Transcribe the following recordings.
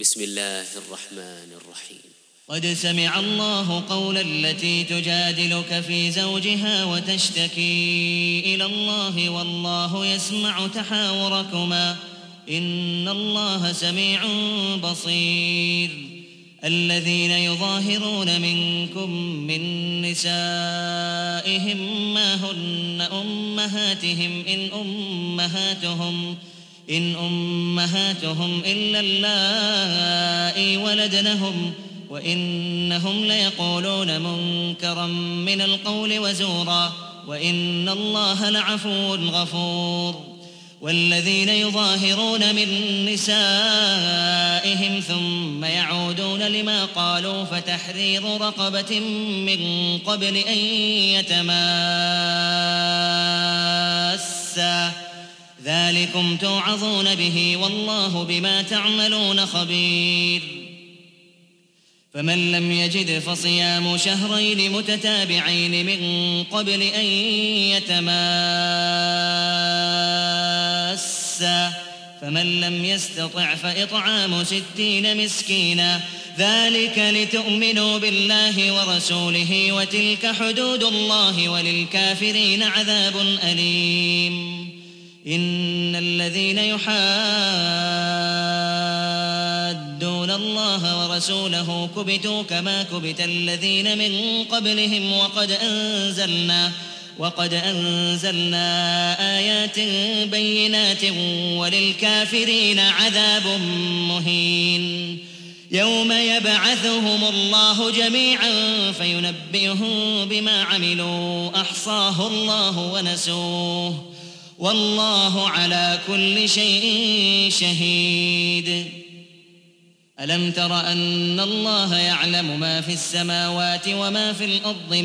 بسم الله الرحمن الرحيم. قد سمع الله قول التي تجادلك في زوجها وتشتكي إلى الله والله يسمع تحاوركما إن الله سميع بصير. الذين يظاهرون منكم من نسائهم ما هن أمهاتهم إن أمهاتهم إلا اللائي ولدنهم وإنهم ليقولون منكرا من القول وزورا وإن الله لعفو غفور. والذين يظاهرون من نسائهم ثم يعودون لما قالوا فتحرير رقبة من قبل أن يتماسا ذلكم توعظون به والله بما تعملون خبير. فمن لم يجد فصيام شهرين متتابعين من قبل أن يتماسا فمن لم يستطع فإطعام 60 مسكينا ذلك لتؤمنوا بالله ورسوله وتلك حدود الله وللكافرين عذاب أليم. إن الذين يحادون الله ورسوله كبتوا كما كبت الذين من قبلهم وقد أنزلنا آيات بينات وللكافرين عذاب مهين. يوم يبعثهم الله جميعا فينبئهم بما عملوا أحصاه الله ونسوه والله على كل شيء شهيد. ألم تر أن الله يعلم ما في السماوات وما في الأرض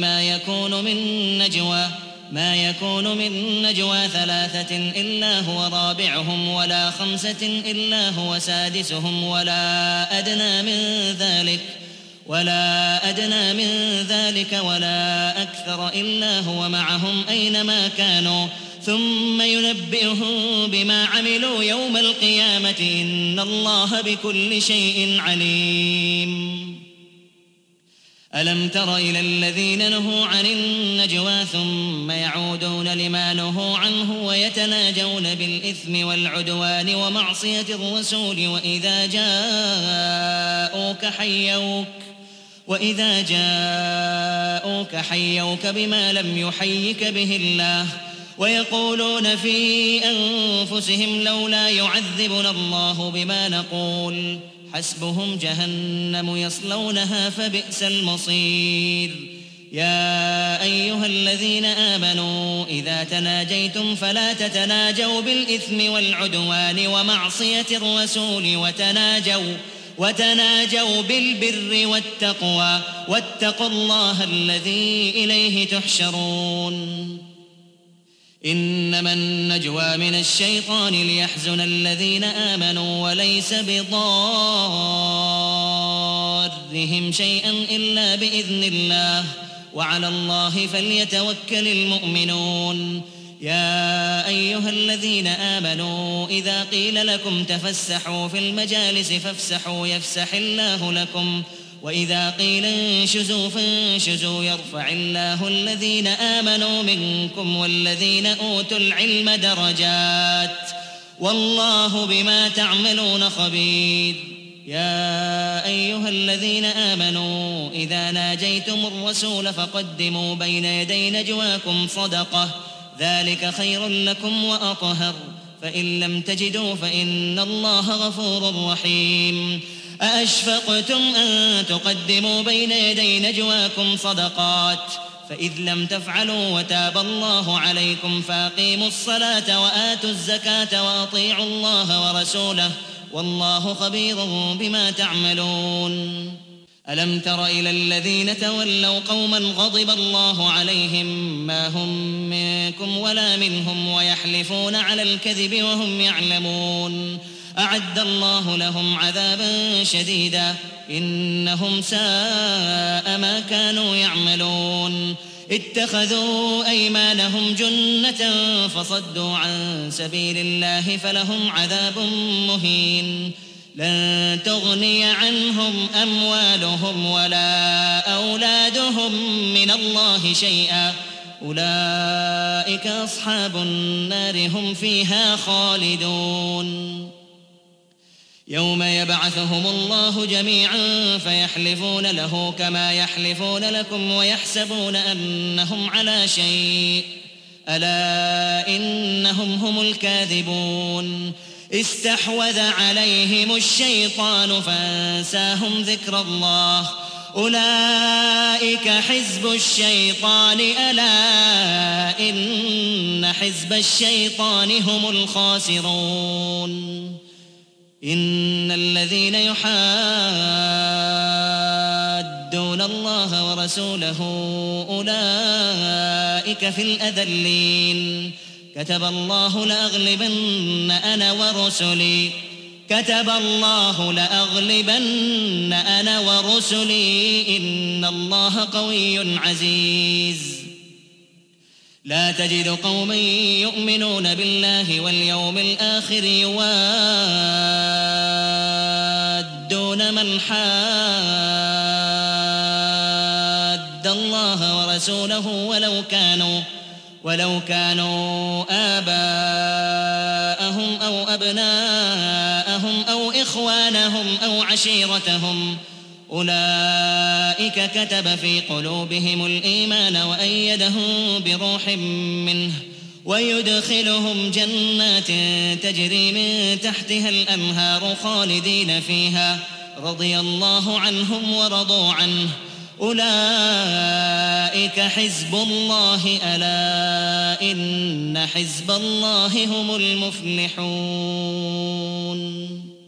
ما يكون من نجوى 3 إلا هو رابعهم ولا 5 إلا هو سادسهم ولا أدنى من ذلك ولا أكثر إلا هو معهم أينما كانوا ثم ينبئهم بما عملوا يوم القيامة إن الله بكل شيء عليم. ألم تر إلى الذين نهوا عن النجوى ثم يعودون لما نهوا عنه ويتناجون بالإثم والعدوان ومعصية الرسول وإذا جاءوك حيوك بما لم يحيك به الله ويقولون في أنفسهم لولا يعذبنا الله بما نقول حسبهم جهنم يصلونها فبئس المصير. يا أيها الذين آمنوا إذا تناجيتم فلا تتناجوا بالإثم والعدوان ومعصية الرسول وتناجوا بالبر والتقوى واتقوا الله الذي إليه تحشرون. إنما النجوى من الشيطان ليحزن الذين آمنوا وليس بضارهم شيئا إلا بإذن الله وعلى الله فليتوكل المؤمنون. يا أيها الذين آمنوا إذا قيل لكم تفسحوا في المجالس فافسحوا يفسح الله لكم وإذا قيل انشزوا فانشزوا يرفع الله الذين آمنوا منكم والذين أوتوا العلم درجات والله بما تعملون خبير. يا أيها الذين آمنوا إذا ناجيتم الرسول فقدموا بين يدي نجواكم صدقة ذلك خير لكم وأطهر فإن لم تجدوا فإن الله غفور رحيم. أأشفقتم أن تقدموا بين يدي نجواكم صدقات فإذ لم تفعلوا وتاب الله عليكم فأقيموا الصلاة وآتوا الزكاة وأطيعوا الله ورسوله والله خبير بما تعملون. ألم تر إلى الذين تولوا قوما غضب الله عليهم ما هم منكم ولا منهم ويحلفون على الكذب وهم يعلمون أعد الله لهم عذابا شديدا إنهم ساء ما كانوا يعملون. اتخذوا أيمانهم جنة فصدوا عن سبيل الله فلهم عذاب مهين. لن تغني عنهم أموالهم ولا أولادهم من الله شيئا أولئك أصحاب النار هم فيها خالدون يوم يبعثهم الله جميعا فيحلفون له كما يحلفون لكم ويحسبون أنهم على شيء ألا إنهم هم الكاذبون استحوذ عليهم الشيطان فانساهم ذكر الله أولئك حزب الشيطان ألا إن حزب الشيطان هم الخاسرون إن الذين يحادون الله ورسوله أولئك في الأذلين كتب الله لأغلبن أنا ورسلي إن الله قوي عزيز لا تجد قوما يؤمنون بالله واليوم الآخر يوادون من حاد الله ورسوله ولو كانوا آباءهم أو أبناءهم أو إخوانهم أو عشيرتهم أولئك كتب في قلوبهم الإيمان وأيدهم بروح منه ويدخلهم جنات تجري من تحتها الأنهار خالدين فيها رضي الله عنهم ورضوا عنه أولئك حزب الله ألا إن حزب الله هم المفلحون